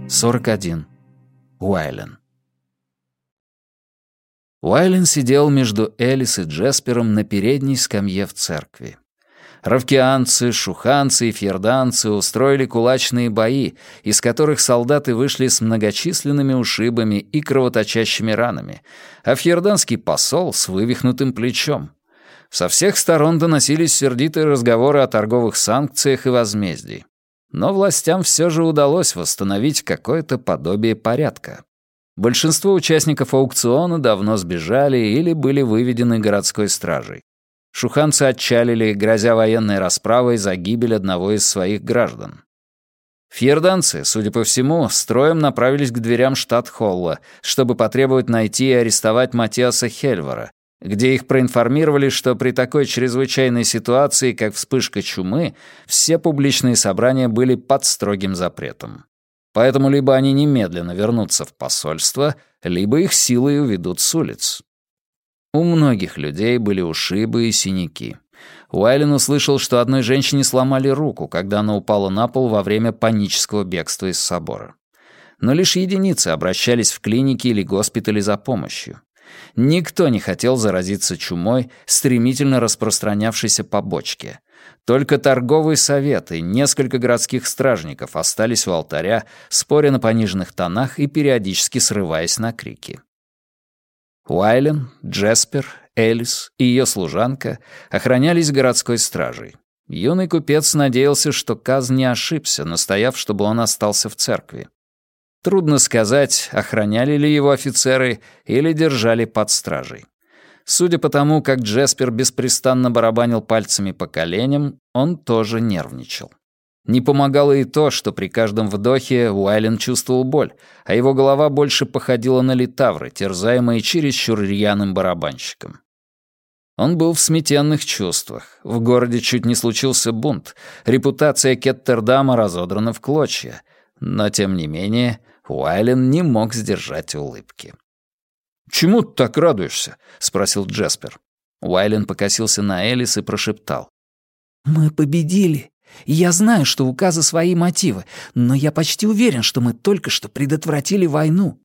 41. Уайлен. Уайлен сидел между Элис и Джеспером на передней скамье в церкви. Равкианцы, шуханцы и фьерданцы устроили кулачные бои, из которых солдаты вышли с многочисленными ушибами и кровоточащими ранами, а фьерданский посол с вывихнутым плечом. Со всех сторон доносились сердитые разговоры о торговых санкциях и возмездии. Но властям все же удалось восстановить какое-то подобие порядка. Большинство участников аукциона давно сбежали или были выведены городской стражей. Шуханцы отчалили, грозя военной расправой за гибель одного из своих граждан. Фьерданцы, судя по всему, строем направились к дверям штат-холла, чтобы потребовать найти и арестовать Матиаса Хельвара, где их проинформировали, что при такой чрезвычайной ситуации, как вспышка чумы, все публичные собрания были под строгим запретом. Поэтому либо они немедленно вернутся в посольство, либо их силой уведут с улиц. У многих людей были ушибы и синяки. Уайлен услышал, что одной женщине сломали руку, когда она упала на пол во время панического бегства из собора. Но лишь единицы обращались в клиники или госпитали за помощью. Никто не хотел заразиться чумой, стремительно распространявшейся по бочке. Только торговый совет и несколько городских стражников остались у алтаря, споря на пониженных тонах и периодически срываясь на крики. Уайлен, Джеспер, Элис и ее служанка охранялись городской стражей. Юный купец надеялся, что Каз не ошибся, настояв, чтобы он остался в церкви. Трудно сказать, охраняли ли его офицеры или держали под стражей. Судя по тому, как Джеспер беспрестанно барабанил пальцами по коленям, он тоже нервничал. Не помогало и то, что при каждом вдохе Уайлен чувствовал боль, а его голова больше походила на литавры, терзаемые чересчур рьяным барабанщиком. Он был в смятенных чувствах. В городе чуть не случился бунт. Репутация Кеттердама разодрана в клочья. Но, тем не менее, Уайлен не мог сдержать улыбки. «Чему ты так радуешься?» — спросил Джеспер. Уайлен покосился на Элис и прошептал. «Мы победили. Я знаю, что у Каза свои мотивы, но я почти уверен, что мы только что предотвратили войну».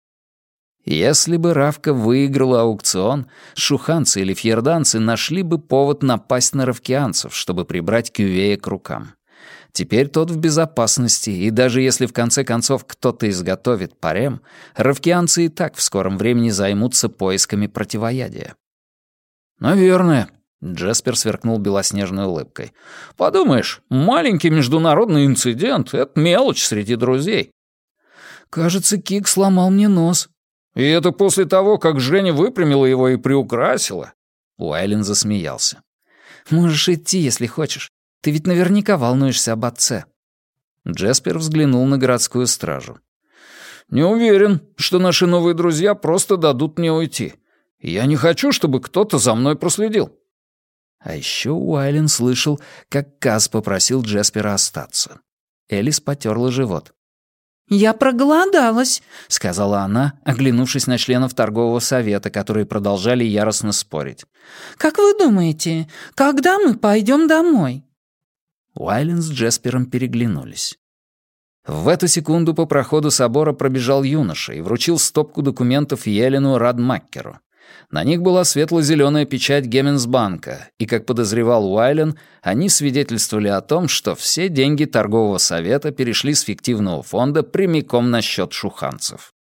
Если бы Равка выиграла аукцион, шуханцы или фьерданцы нашли бы повод напасть на равкианцев, чтобы прибрать Кювея к рукам. Теперь тот в безопасности, и даже если в конце концов кто-то изготовит парем, равкианцы и так в скором времени займутся поисками противоядия. «Наверное», — Джеспер сверкнул белоснежной улыбкой. «Подумаешь, маленький международный инцидент — это мелочь среди друзей». «Кажется, Кик сломал мне нос». «И это после того, как Женя выпрямила его и приукрасила?» Уайлен засмеялся. «Можешь идти, если хочешь. Ты ведь наверняка волнуешься об отце». Джеспер взглянул на городскую стражу. «Не уверен, что наши новые друзья просто дадут мне уйти. Я не хочу, чтобы кто-то за мной проследил». А еще Уайлен слышал, как Каз попросил Джеспера остаться. Элис потерла живот. «Я проголодалась», — сказала она, оглянувшись на членов торгового совета, которые продолжали яростно спорить. «Как вы думаете, когда мы пойдем домой?» Уайлен с Джеспером переглянулись. В эту секунду по проходу собора пробежал юноша и вручил стопку документов Елену Радмаккеру. На них была светло-зеленая печать Геменсбанка, и, как подозревал Уайлен, они свидетельствовали о том, что все деньги торгового совета перешли с фиктивного фонда прямиком на счет шуханцев.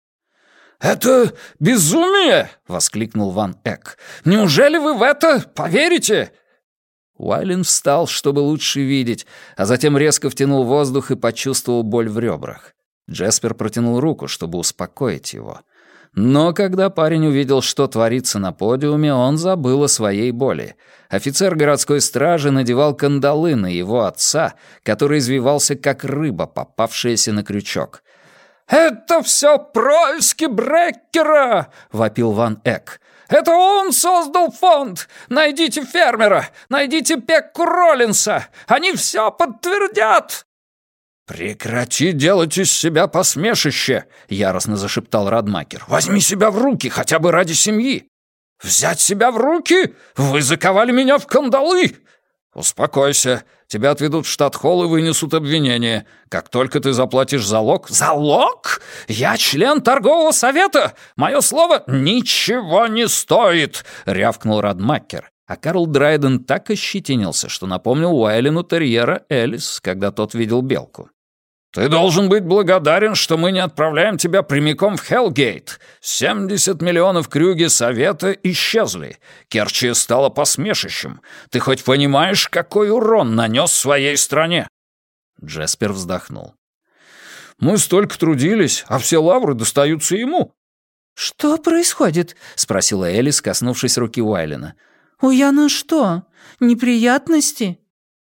«Это безумие!» — воскликнул Ван Эк. «Неужели вы в это поверите?» Уайлен встал, чтобы лучше видеть, а затем резко втянул воздух и почувствовал боль в ребрах. Джеспер протянул руку, чтобы успокоить его. Но когда парень увидел, что творится на подиуме, он забыл о своей боли. Офицер городской стражи надевал кандалы на его отца, который извивался как рыба, попавшаяся на крючок. «Это все происки Бреккера!» — вопил Ван Эк. «Это он создал фонд! Найдите фермера! Найдите Пекку Роллинса! Они все подтвердят!» «Прекрати делать из себя посмешище!» — яростно зашептал Радмакер. «Возьми себя в руки, хотя бы ради семьи!» «Взять себя в руки? Вы заковали меня в кандалы!» «Успокойся. Тебя отведут в штат-холл и вынесут обвинение. Как только ты заплатишь залог...» «Залог? Я член торгового совета! Мое слово ничего не стоит!» — рявкнул Радмакер. А Карл Драйден так ощетинился, что напомнил Уайлену терьера Элис, когда тот видел белку. «Ты должен быть благодарен, что мы не отправляем тебя прямиком в Хеллгейт. 70 миллионов крюги Совета исчезли. Керчи стало посмешищем. Ты хоть понимаешь, какой урон нанес своей стране?» Джеспер вздохнул. «Мы столько трудились, а все лавры достаются ему». «Что происходит?» — спросила Элис, коснувшись руки Уайлена. «У Яна что, неприятности?»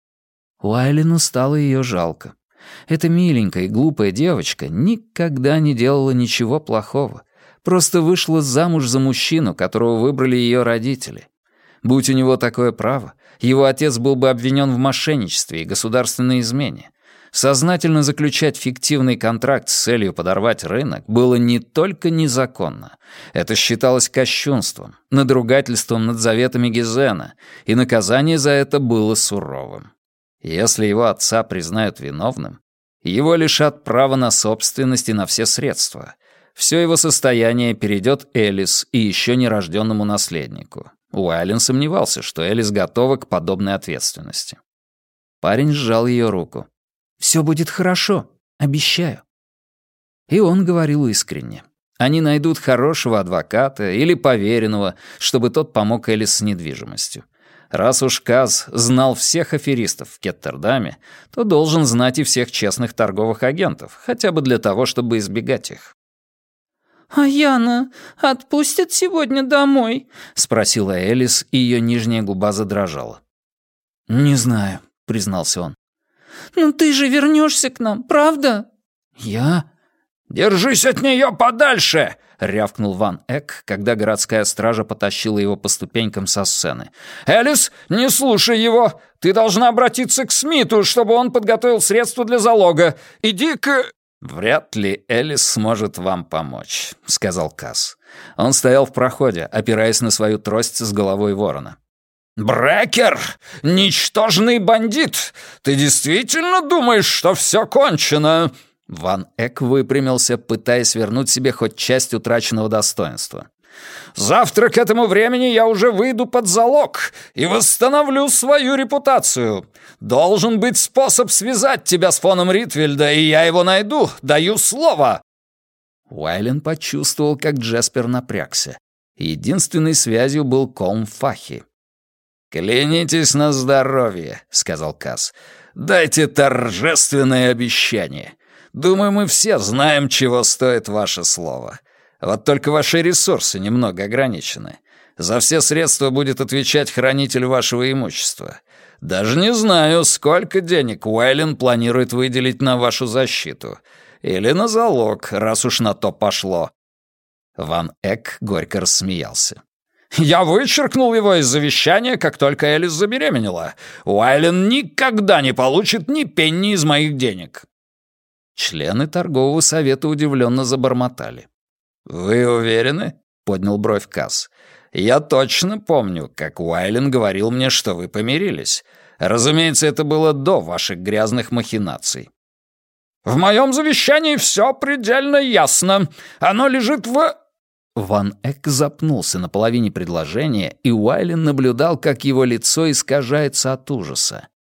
Уайлену стало ее жалко. Эта миленькая и глупая девочка никогда не делала ничего плохого. Просто вышла замуж за мужчину, которого выбрали ее родители. Будь у него такое право, его отец был бы обвинен в мошенничестве и государственной измене. Сознательно заключать фиктивный контракт с целью подорвать рынок было не только незаконно. Это считалось кощунством, надругательством над заветами Гизена, и наказание за это было суровым. Если его отца признают виновным, его лишат права на собственность и на все средства. Все его состояние перейдет Элис и еще нерожденному наследнику. Уайлен сомневался, что Элис готова к подобной ответственности. Парень сжал ее руку. «Все будет хорошо, обещаю». И он говорил искренне. Они найдут хорошего адвоката или поверенного, чтобы тот помог Элис с недвижимостью. Раз уж Каз знал всех аферистов в Кеттердаме, то должен знать и всех честных торговых агентов, хотя бы для того, чтобы избегать их. «А Яна отпустят сегодня домой?» — спросила Элис, и ее нижняя губа задрожала. «Не знаю», — признался он. «Ну ты же вернешься к нам, правда?» «Я?» «Держись от нее подальше!» — рявкнул Ван Эк, когда городская стража потащила его по ступенькам со сцены. «Элис, не слушай его! Ты должна обратиться к Смиту, чтобы он подготовил средства для залога. Иди к...» «Вряд ли Элис сможет вам помочь», — сказал Каз. Он стоял в проходе, опираясь на свою трость с головой ворона. «Брекер! Ничтожный бандит! Ты действительно думаешь, что все кончено?» Ван Эк выпрямился, пытаясь вернуть себе хоть часть утраченного достоинства. «Завтра к этому времени я уже выйду под залог и восстановлю свою репутацию. Должен быть способ связать тебя с фоном Ритвельда, и я его найду, даю слово!» Уайлен почувствовал, как Джеспер напрягся. Единственной связью был Колм Фахи. «Клянитесь на здоровье», — сказал Каз. «Дайте торжественное обещание. Думаю, мы все знаем, чего стоит ваше слово. Вот только ваши ресурсы немного ограничены. За все средства будет отвечать хранитель вашего имущества. Даже не знаю, сколько денег Уайлен планирует выделить на вашу защиту. Или на залог, раз уж на то пошло». Ван Эк горько рассмеялся. «Я вычеркнул его из завещания, как только Элис забеременела. Уайлен никогда не получит ни пенни из моих денег». Члены торгового совета удивленно забормотали. «Вы уверены?» — поднял бровь Каз. «Я точно помню, как Уайлен говорил мне, что вы помирились. Разумеется, это было до ваших грязных махинаций». «В моем завещании все предельно ясно. Оно лежит в...» Ван Эк запнулся на половине предложения, и Уайлен наблюдал, как его лицо искажается от ужаса.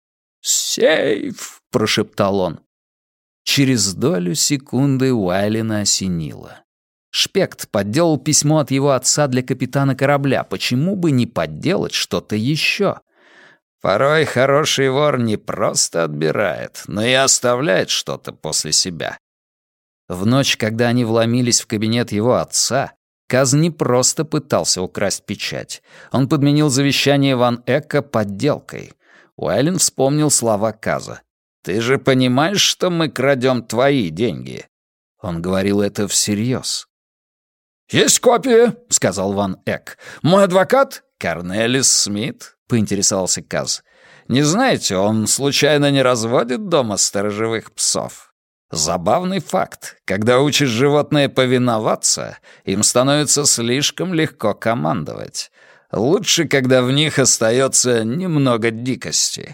«Сейф!» — прошептал он. Через долю секунды Уайлена осенило. Шпект подделал письмо от его отца для капитана корабля. Почему бы не подделать что-то еще? Порой хороший вор не просто отбирает, но и оставляет что-то после себя. В ночь, когда они вломились в кабинет его отца, Каз не просто пытался украсть печать. Он подменил завещание Ван Эка подделкой. Уайлен вспомнил слова Каза. «Ты же понимаешь, что мы крадем твои деньги?» Он говорил это всерьез. «Есть копия», — сказал Ван Эк. «Мой адвокат?» «Корнелис Смит?» — поинтересовался Каз. «Не знаете, он случайно не разводит дома сторожевых псов? Забавный факт. Когда учишь животное повиноваться, им становится слишком легко командовать. Лучше, когда в них остается немного дикости.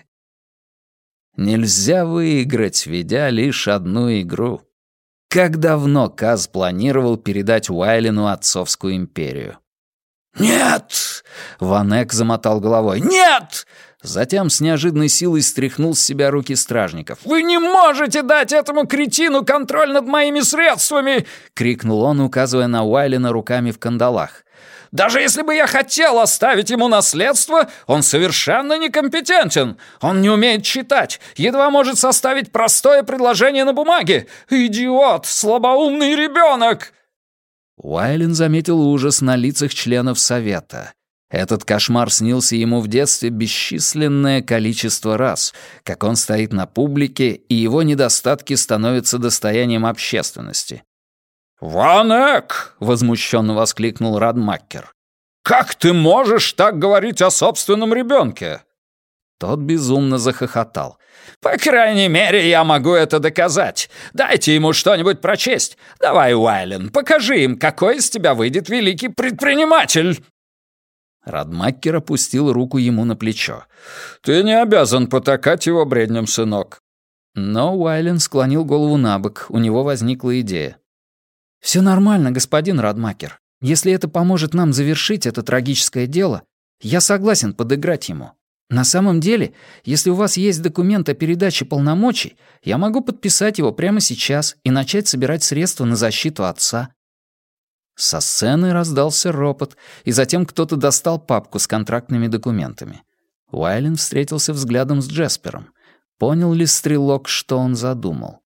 Нельзя выиграть, ведя лишь одну игру. Как давно Каз планировал передать Уайлену отцовскую империю? «Нет!» — Ван Эк замотал головой. «Нет!» Затем с неожиданной силой стряхнул с себя руки стражников. «Вы не можете дать этому кретину контроль над моими средствами!» — крикнул он, указывая на Уайлена руками в кандалах. «Даже если бы я хотел оставить ему наследство, он совершенно некомпетентен. Он не умеет читать, едва может составить простое предложение на бумаге. Идиот, слабоумный ребенок!» Уайлен заметил ужас на лицах членов Совета. Этот кошмар снился ему в детстве бесчисленное количество раз, как он стоит на публике, и его недостатки становятся достоянием общественности. «Ван Эк!» — возмущенно воскликнул Радмаккер. «Как ты можешь так говорить о собственном ребенке?» Тот безумно захохотал. «По крайней мере, я могу это доказать. Дайте ему что-нибудь прочесть. Давай, Уайлен, покажи им, какой из тебя выйдет великий предприниматель!» Радмаккер опустил руку ему на плечо. «Ты не обязан потакать его бредням, сынок». Но Уайлен склонил голову на бок, у него возникла идея. «Все нормально, господин Радмаккер. Если это поможет нам завершить это трагическое дело, я согласен подыграть ему. На самом деле, если у вас есть документ о передаче полномочий, я могу подписать его прямо сейчас и начать собирать средства на защиту отца». Со сцены раздался ропот, и затем кто-то достал папку с контрактными документами. Уайлен встретился взглядом с Джеспером. Понял ли стрелок, что он задумал?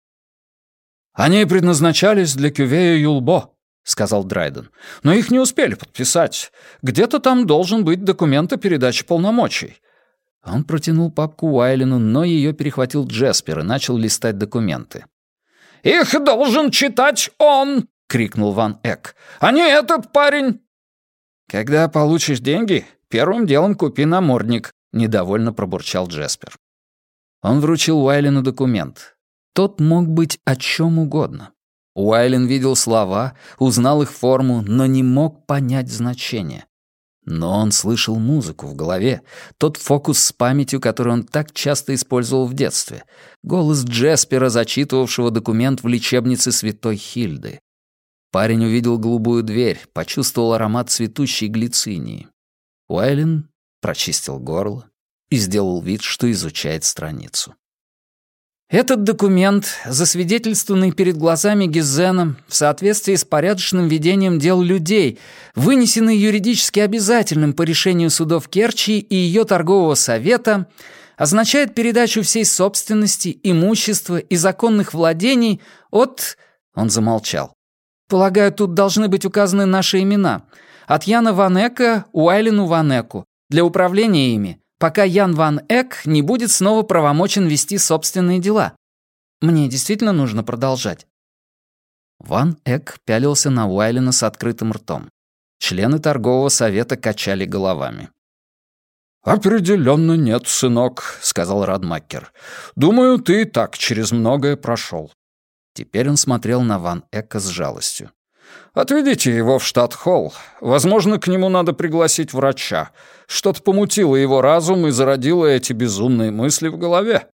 «Они предназначались для Кювея Юлбо», — сказал Драйден. «Но их не успели подписать. Где-то там должен быть документ о передаче полномочий». Он протянул папку Уайлену, но ее перехватил Джеспер и начал листать документы. «Их должен читать он!» — крикнул Ван Эк. «А не этот парень!» «Когда получишь деньги, первым делом купи намордник», — недовольно пробурчал Джеспер. Он вручил Уайлену документ. Тот мог быть о чем угодно. Уайлен видел слова, узнал их форму, но не мог понять значение. Но он слышал музыку в голове, тот фокус с памятью, который он так часто использовал в детстве, голос Джеспера, зачитывавшего документ в лечебнице Святой Хильды. Парень увидел голубую дверь, почувствовал аромат цветущей глицинии. Уайлен прочистил горло и сделал вид, что изучает страницу. Этот документ, засвидетельствованный перед глазами Гизена в соответствии с порядочным ведением дел людей, вынесенный юридически обязательным по решению судов Керчи и ее торгового совета, означает передачу всей собственности, имущества и законных владений от... Он замолчал. Полагаю, тут должны быть указаны наши имена. От Яна Ван Эка Уайлену Ван Эку. Для управления ими, пока Ян Ван Эк не будет снова правомочен вести собственные дела. Мне действительно нужно продолжать». Ван Эк пялился на Уайлена с открытым ртом. Члены торгового совета качали головами. «Определенно нет, сынок», — сказал Радмаккер. «Думаю, ты и так через многое прошел». Теперь он смотрел на Ван Эка с жалостью. «Отведите его в Штат-Холл. Возможно, к нему надо пригласить врача. Что-то помутило его разум и зародило эти безумные мысли в голове».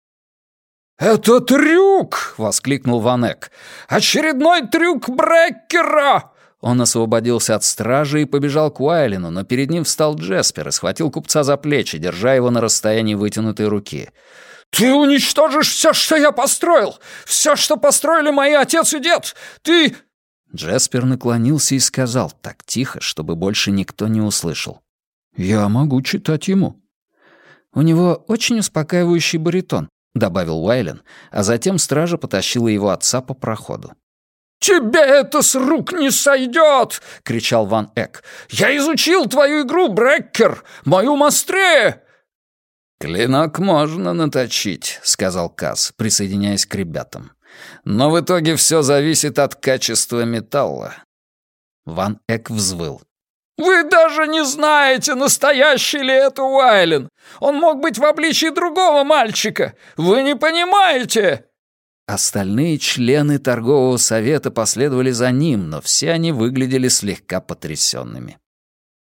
«Это трюк!» — воскликнул Ван Эк. «Очередной трюк Бреккера!» Он освободился от стражи и побежал к Уайлену, но перед ним встал Джеспер и схватил купца за плечи, держа его на расстоянии вытянутой руки. «Ты уничтожишь все, что я построил! Все, что построили мои отец и дед! Ты...» Джеспер наклонился и сказал так тихо, чтобы больше никто не услышал. «Я могу читать ему». «У него очень успокаивающий баритон», — добавил Уайлен, а затем стража потащила его отца по проходу. «Тебе это с рук не сойдет!» — кричал Ван Эк. «Я изучил твою игру, Бреккер! Мою мастрее!» «Клинок можно наточить», — сказал Каз, присоединяясь к ребятам. «Но в итоге все зависит от качества металла». Ван Эк взвыл. «Вы даже не знаете, настоящий ли это Уайлен! Он мог быть в обличии другого мальчика! Вы не понимаете!» Остальные члены торгового совета последовали за ним, но все они выглядели слегка потрясенными.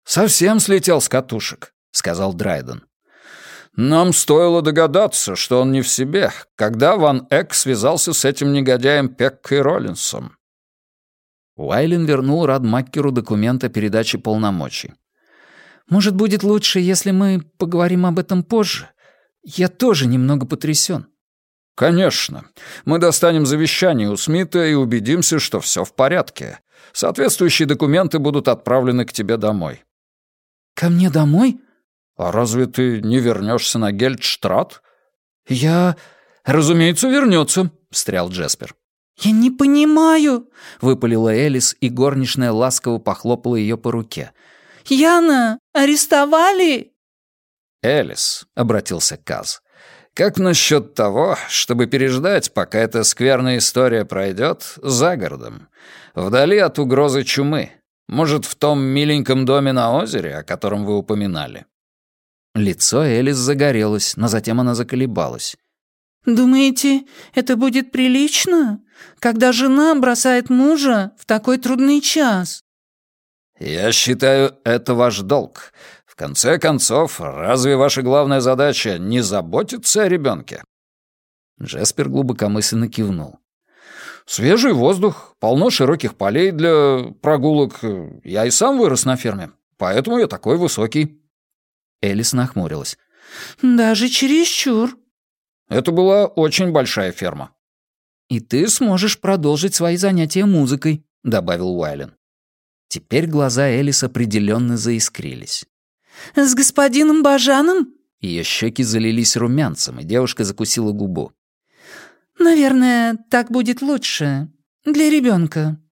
«Совсем слетел с катушек», — сказал Драйден. «Нам стоило догадаться, что он не в себе, когда Ван Эк связался с этим негодяем Пеккой Роллинсом». Уайлен вернул Радмаккеру документ о передаче полномочий. «Может, будет лучше, если мы поговорим об этом позже? Я тоже немного потрясен». «Конечно. Мы достанем завещание у Смита и убедимся, что все в порядке. Соответствующие документы будут отправлены к тебе домой». «Ко мне домой?» «А разве ты не вернешься на Гельдштрат?» «Я...» «Разумеется, вернется», — встрял Джеспер. «Я не понимаю», — выпалила Элис, и горничная ласково похлопала ее по руке. «Яна, арестовали?» «Элис», — обратился Каз, — «как насчет того, чтобы переждать, пока эта скверная история пройдет, за городом, вдали от угрозы чумы? Может, в том миленьком доме на озере, о котором вы упоминали?» Лицо Элис загорелось, но затем она заколебалась. «Думаете, это будет прилично, когда жена бросает мужа в такой трудный час?» «Я считаю, это ваш долг. В конце концов, разве ваша главная задача не заботиться о ребенке?» Джеспер глубокомысленно кивнул. «Свежий воздух, полно широких полей для прогулок. Я и сам вырос на ферме, поэтому я такой высокий». Элис нахмурилась. «Даже чересчур». «Это была очень большая ферма». «И ты сможешь продолжить свои занятия музыкой», — добавил Уайлен. Теперь глаза Элис определенно заискрились. «С господином Бажаном?» Ее щеки залились румянцем, и девушка закусила губу. «Наверное, так будет лучше. Для ребенка».